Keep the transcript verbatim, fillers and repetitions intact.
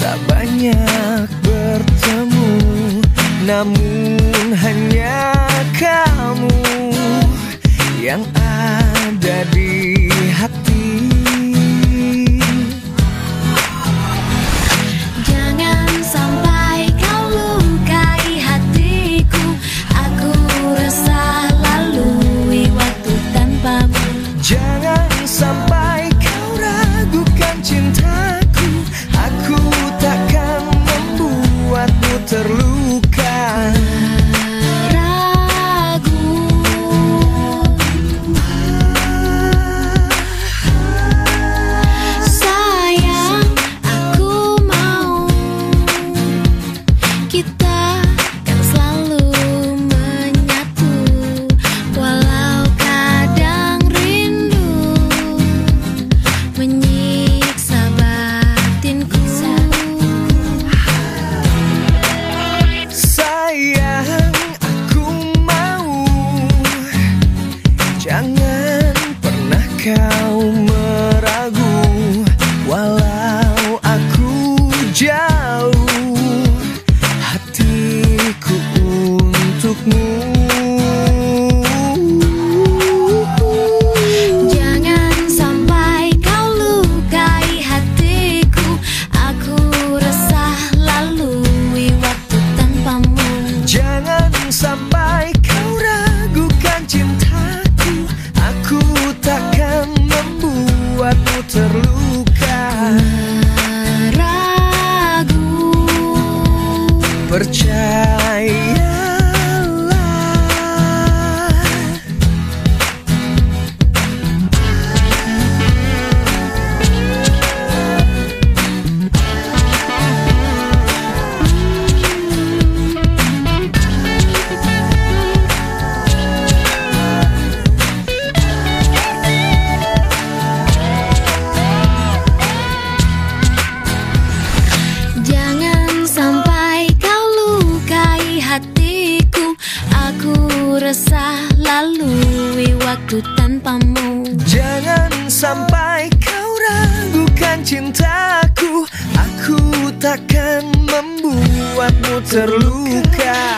tak banyak bertemu, namun hanya kamu yang ada di hati. Jangan sampai kau lukai hatiku, aku resah lalui waktu tanpamu. Jangan sampai kau ragukan cintaku, aku takkan membuatmu terluka. Jangan pernah kau meragu, walau aku jauh, hatiku untukmu. Jangan sampai kau lukai hatiku, aku resah lalui waktu tanpamu. Jangan sampai kau ragukan cinta, aku takkan membuatmu terluka. Ragu, percayalah. Aku resah lalui waktu tanpamu. Jangan sampai kau ragukan cintaku, aku takkan membuatmu terluka.